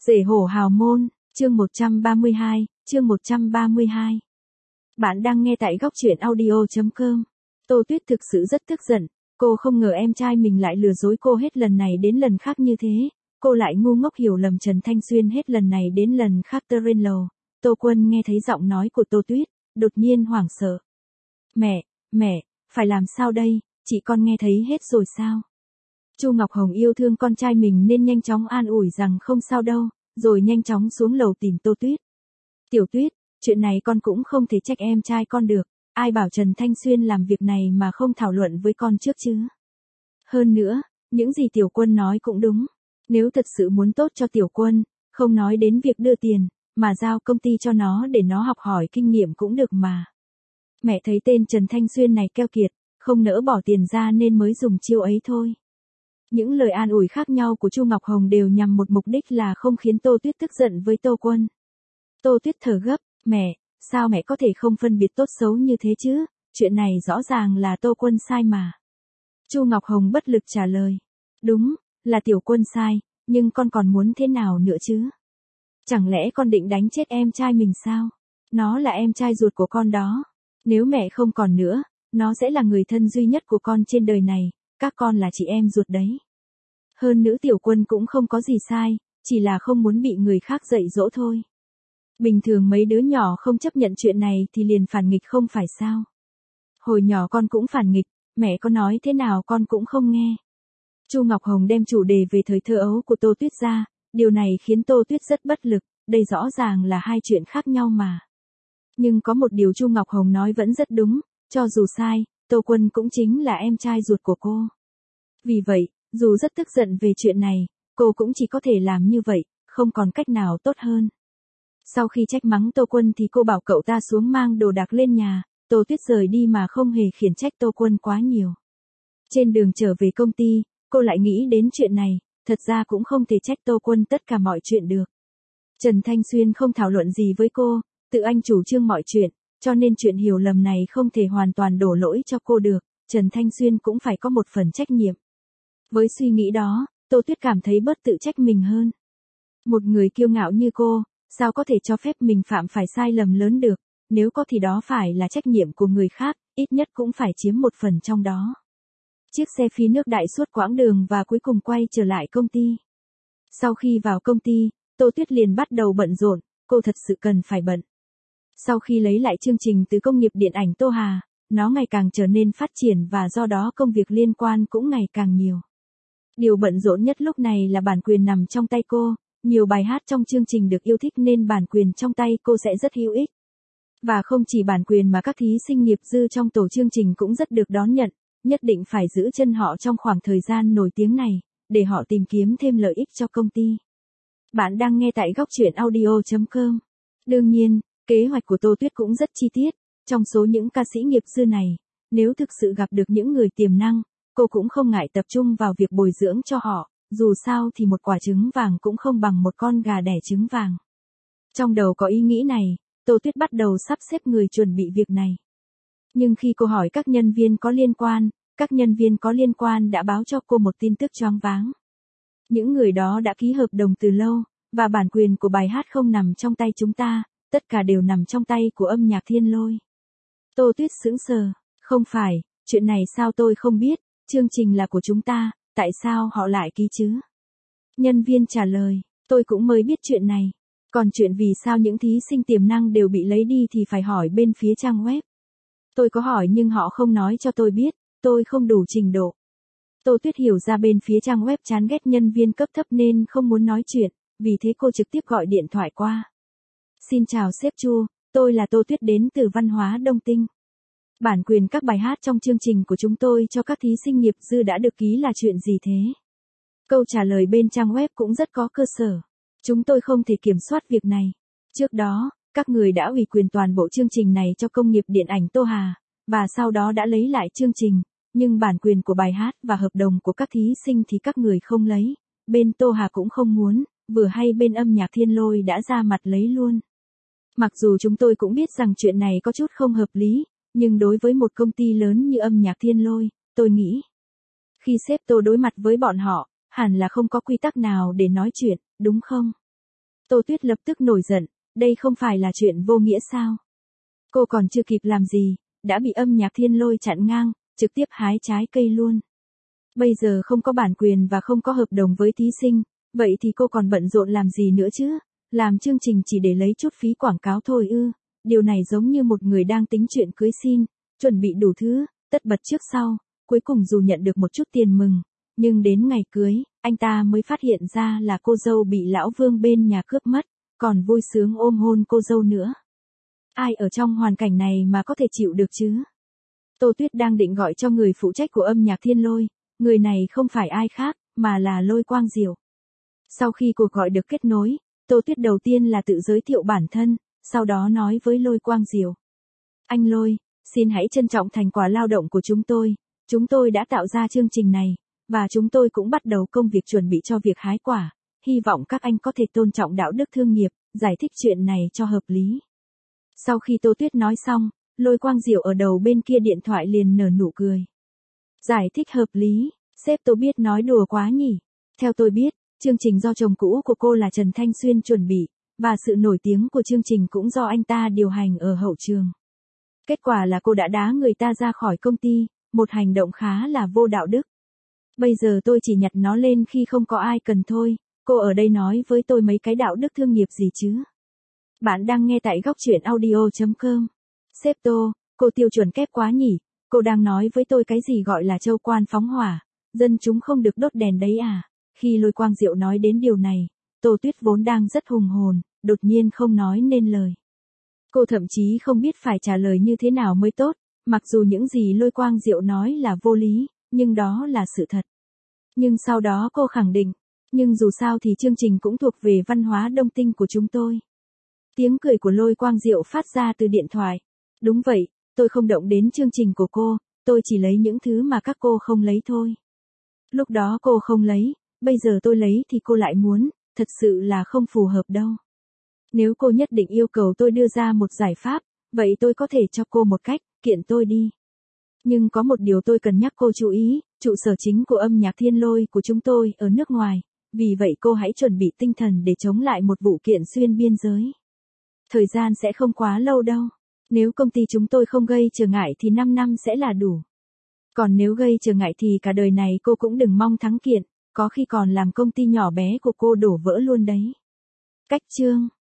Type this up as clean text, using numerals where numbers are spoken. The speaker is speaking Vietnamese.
Rể hổ hào môn, chương 132, chương 132. Bạn đang nghe tại góc truyện audio.com. Tô Tuyết thực sự rất tức giận, cô không ngờ em trai mình lại lừa dối cô hết lần này đến lần khác như thế, cô lại ngu ngốc hiểu lầm Trần Thanh Xuyên hết lần này đến lần khác. Trên lầu, Tô Quân nghe thấy giọng nói của Tô Tuyết, đột nhiên hoảng sợ. Mẹ, phải làm sao đây, chị con nghe thấy hết rồi sao? Chu Ngọc Hồng yêu thương con trai mình nên nhanh chóng an ủi rằng không sao đâu, rồi nhanh chóng xuống lầu tìm Tô Tuyết. Tiểu Tuyết, chuyện này con cũng không thể trách em trai con được, ai bảo Trần Thanh Xuyên làm việc này mà không thảo luận với con trước chứ. Hơn nữa, những gì Tiểu Quân nói cũng đúng, nếu thật sự muốn tốt cho Tiểu Quân, không nói đến việc đưa tiền, mà giao công ty cho nó để nó học hỏi kinh nghiệm cũng được mà. Mẹ thấy tên Trần Thanh Xuyên này keo kiệt, không nỡ bỏ tiền ra nên mới dùng chiêu ấy thôi. Những lời an ủi khác nhau của Chu Ngọc Hồng đều nhằm một mục đích là không khiến Tô Tuyết tức giận với Tô Quân. Tô Tuyết thở gấp, mẹ, sao mẹ có thể không phân biệt tốt xấu như thế chứ, chuyện này rõ ràng là Tô Quân sai mà. Chu Ngọc Hồng bất lực trả lời, đúng, là Tiểu Quân sai, nhưng con còn muốn thế nào nữa chứ? Chẳng lẽ con định đánh chết em trai mình sao? Nó là em trai ruột của con đó. Nếu mẹ không còn nữa, nó sẽ là người thân duy nhất của con trên đời này, các con là chị em ruột đấy. Hơn nữa Tiểu Quân cũng không có gì sai, chỉ là không muốn bị người khác dạy dỗ thôi. Bình thường mấy đứa nhỏ không chấp nhận chuyện này thì liền phản nghịch không phải sao? Hồi nhỏ con cũng phản nghịch, mẹ có nói thế nào con cũng không nghe. Chu Ngọc Hồng đem chủ đề về thời thơ ấu của Tô Tuyết ra, điều này khiến Tô Tuyết rất bất lực, đây rõ ràng là hai chuyện khác nhau mà. Nhưng có một điều Chu Ngọc Hồng nói vẫn rất đúng, cho dù sai, Tô Quân cũng chính là em trai ruột của cô. Vì vậy, dù rất tức giận về chuyện này, cô cũng chỉ có thể làm như vậy, không còn cách nào tốt hơn. Sau khi trách mắng Tô Quân thì cô bảo cậu ta xuống mang đồ đạc lên nhà, Tô Tuyết rời đi mà không hề khiển trách Tô Quân quá nhiều. Trên đường trở về công ty, cô lại nghĩ đến chuyện này, thật ra cũng không thể trách Tô Quân tất cả mọi chuyện được. Trần Thanh Xuyên không thảo luận gì với cô, tự anh chủ trương mọi chuyện, cho nên chuyện hiểu lầm này không thể hoàn toàn đổ lỗi cho cô được, Trần Thanh Xuyên cũng phải có một phần trách nhiệm. Với suy nghĩ đó, Tô Tuyết cảm thấy bớt tự trách mình hơn. Một người kiêu ngạo như cô, sao có thể cho phép mình phạm phải sai lầm lớn được, nếu có thì đó phải là trách nhiệm của người khác, ít nhất cũng phải chiếm một phần trong đó. Chiếc xe phi nước đại suốt quãng đường và cuối cùng quay trở lại công ty. Sau khi vào công ty, Tô Tuyết liền bắt đầu bận rộn, cô thật sự cần phải bận. Sau khi lấy lại chương trình từ công nghiệp điện ảnh Tô Hà, nó ngày càng trở nên phát triển và do đó công việc liên quan cũng ngày càng nhiều. Điều bận rộn nhất lúc này là bản quyền nằm trong tay cô, nhiều bài hát trong chương trình được yêu thích nên bản quyền trong tay cô sẽ rất hữu ích. Và không chỉ bản quyền mà các thí sinh nghiệp dư trong tổ chương trình cũng rất được đón nhận, nhất định phải giữ chân họ trong khoảng thời gian nổi tiếng này, để họ tìm kiếm thêm lợi ích cho công ty. Bạn đang nghe tại góc truyện audio.com. Đương nhiên, kế hoạch của Tô Tuyết cũng rất chi tiết, trong số những ca sĩ nghiệp dư này, nếu thực sự gặp được những người tiềm năng, cô cũng không ngại tập trung vào việc bồi dưỡng cho họ, dù sao thì một quả trứng vàng cũng không bằng một con gà đẻ trứng vàng. Trong đầu có ý nghĩ này, Tô Tuyết bắt đầu sắp xếp người chuẩn bị việc này. Nhưng khi cô hỏi các nhân viên có liên quan đã báo cho cô một tin tức choáng váng. Những người đó đã ký hợp đồng từ lâu, và bản quyền của bài hát không nằm trong tay chúng ta, tất cả đều nằm trong tay của Âm Nhạc Thiên Lôi. Tô Tuyết sững sờ, không phải, chuyện này sao tôi không biết, chương trình là của chúng ta, tại sao họ lại ký chứ? Nhân viên trả lời, tôi cũng mới biết chuyện này, còn chuyện vì sao những thí sinh tiềm năng đều bị lấy đi thì phải hỏi bên phía trang web. Tôi có hỏi nhưng họ không nói cho tôi biết, tôi không đủ trình độ. Tô Tuyết hiểu ra bên phía trang web chán ghét nhân viên cấp thấp nên không muốn nói chuyện, vì thế cô trực tiếp gọi điện thoại qua. Xin chào sếp Chu, tôi là Tô Tuyết đến từ Văn hóa Đông Tinh. Bản quyền các bài hát trong chương trình của chúng tôi cho các thí sinh nghiệp dư đã được ký là chuyện gì thế? Câu trả lời bên trang web cũng rất có cơ sở. Chúng tôi không thể kiểm soát việc này. Trước đó, các người đã ủy quyền toàn bộ chương trình này cho công nghiệp điện ảnh Tô Hà, và sau đó đã lấy lại chương trình, nhưng bản quyền của bài hát và hợp đồng của các thí sinh thì các người không lấy, bên Tô Hà cũng không muốn, vừa hay bên Âm Nhạc Thiên Lôi đã ra mặt lấy luôn. Mặc dù chúng tôi cũng biết rằng chuyện này có chút không hợp lý, nhưng đối với một công ty lớn như Âm Nhạc Thiên Lôi, tôi nghĩ, khi sếp Tô đối mặt với bọn họ, hẳn là không có quy tắc nào để nói chuyện, đúng không? Tô Tuyết lập tức nổi giận, đây không phải là chuyện vô nghĩa sao? Cô còn chưa kịp làm gì, đã bị âm nhạc thiên lôi chặn ngang, trực tiếp hái trái cây luôn. Bây giờ không có bản quyền và không có hợp đồng với thí sinh, vậy thì cô còn bận rộn làm gì nữa chứ? Làm chương trình chỉ để lấy chút phí quảng cáo thôi ư? Điều này giống như một người đang tính chuyện cưới xin, chuẩn bị đủ thứ, tất bật trước sau, cuối cùng dù nhận được một chút tiền mừng, nhưng đến ngày cưới, anh ta mới phát hiện ra là cô dâu bị lão Vương bên nhà cướp mất, còn vui sướng ôm hôn cô dâu nữa. Ai ở trong hoàn cảnh này mà có thể chịu được chứ? Tô Tuyết đang định gọi cho người phụ trách của âm nhạc thiên lôi, người này không phải ai khác, mà là Lôi Quang Diệu. Sau khi cuộc gọi được kết nối, Tô Tuyết đầu tiên là tự giới thiệu bản thân, sau đó nói với Lôi Quang Diệu. Anh Lôi, xin hãy trân trọng thành quả lao động của chúng tôi đã tạo ra chương trình này, và chúng tôi cũng bắt đầu công việc chuẩn bị cho việc hái quả, hy vọng các anh có thể tôn trọng đạo đức thương nghiệp, giải thích chuyện này cho hợp lý. Sau khi Tô Tuyết nói xong, Lôi Quang Diệu ở đầu bên kia điện thoại liền nở nụ cười. Giải thích hợp lý, sếp Tô biết nói đùa quá nhỉ. Theo tôi biết, chương trình do chồng cũ của cô là Trần Thanh Xuyên chuẩn bị, và sự nổi tiếng của chương trình cũng do anh ta điều hành ở hậu trường. Kết quả là cô đã đá người ta ra khỏi công ty, một hành động khá là vô đạo đức. Bây giờ tôi chỉ nhặt nó lên khi không có ai cần thôi, cô ở đây nói với tôi mấy cái đạo đức thương nghiệp gì chứ? Bạn đang nghe tại góc truyện audio.com. Sếp Tô, cô tiêu chuẩn kép quá nhỉ, cô đang nói với tôi cái gì gọi là châu quan phóng hỏa, dân chúng không được đốt đèn đấy à? Khi Lôi Quang Diệu nói đến điều này, Tô Tuyết vốn đang rất hùng hồn, đột nhiên không nói nên lời. Cô thậm chí không biết phải trả lời như thế nào mới tốt, mặc dù những gì Lôi Quang Diệu nói là vô lý, nhưng đó là sự thật. Nhưng sau đó cô khẳng định, nhưng dù sao thì chương trình cũng thuộc về văn hóa Đông Tinh của chúng tôi. Tiếng cười của Lôi Quang Diệu phát ra từ điện thoại. Đúng vậy, tôi không động đến chương trình của cô, tôi chỉ lấy những thứ mà các cô không lấy thôi. Lúc đó cô không lấy, bây giờ tôi lấy thì cô lại muốn, thật sự là không phù hợp đâu. Nếu cô nhất định yêu cầu tôi đưa ra một giải pháp, vậy tôi có thể cho cô một cách, kiện tôi đi. Nhưng có một điều tôi cần nhắc cô chú ý, trụ sở chính của âm nhạc thiên lôi của chúng tôi ở nước ngoài, vì vậy cô hãy chuẩn bị tinh thần để chống lại một vụ kiện xuyên biên giới. Thời gian sẽ không quá lâu đâu. Nếu công ty chúng tôi không gây trở ngại thì 5 năm sẽ là đủ. Còn nếu gây trở ngại thì cả đời này cô cũng đừng mong thắng kiện, có khi còn làm công ty nhỏ bé của cô đổ vỡ luôn đấy. Cách chương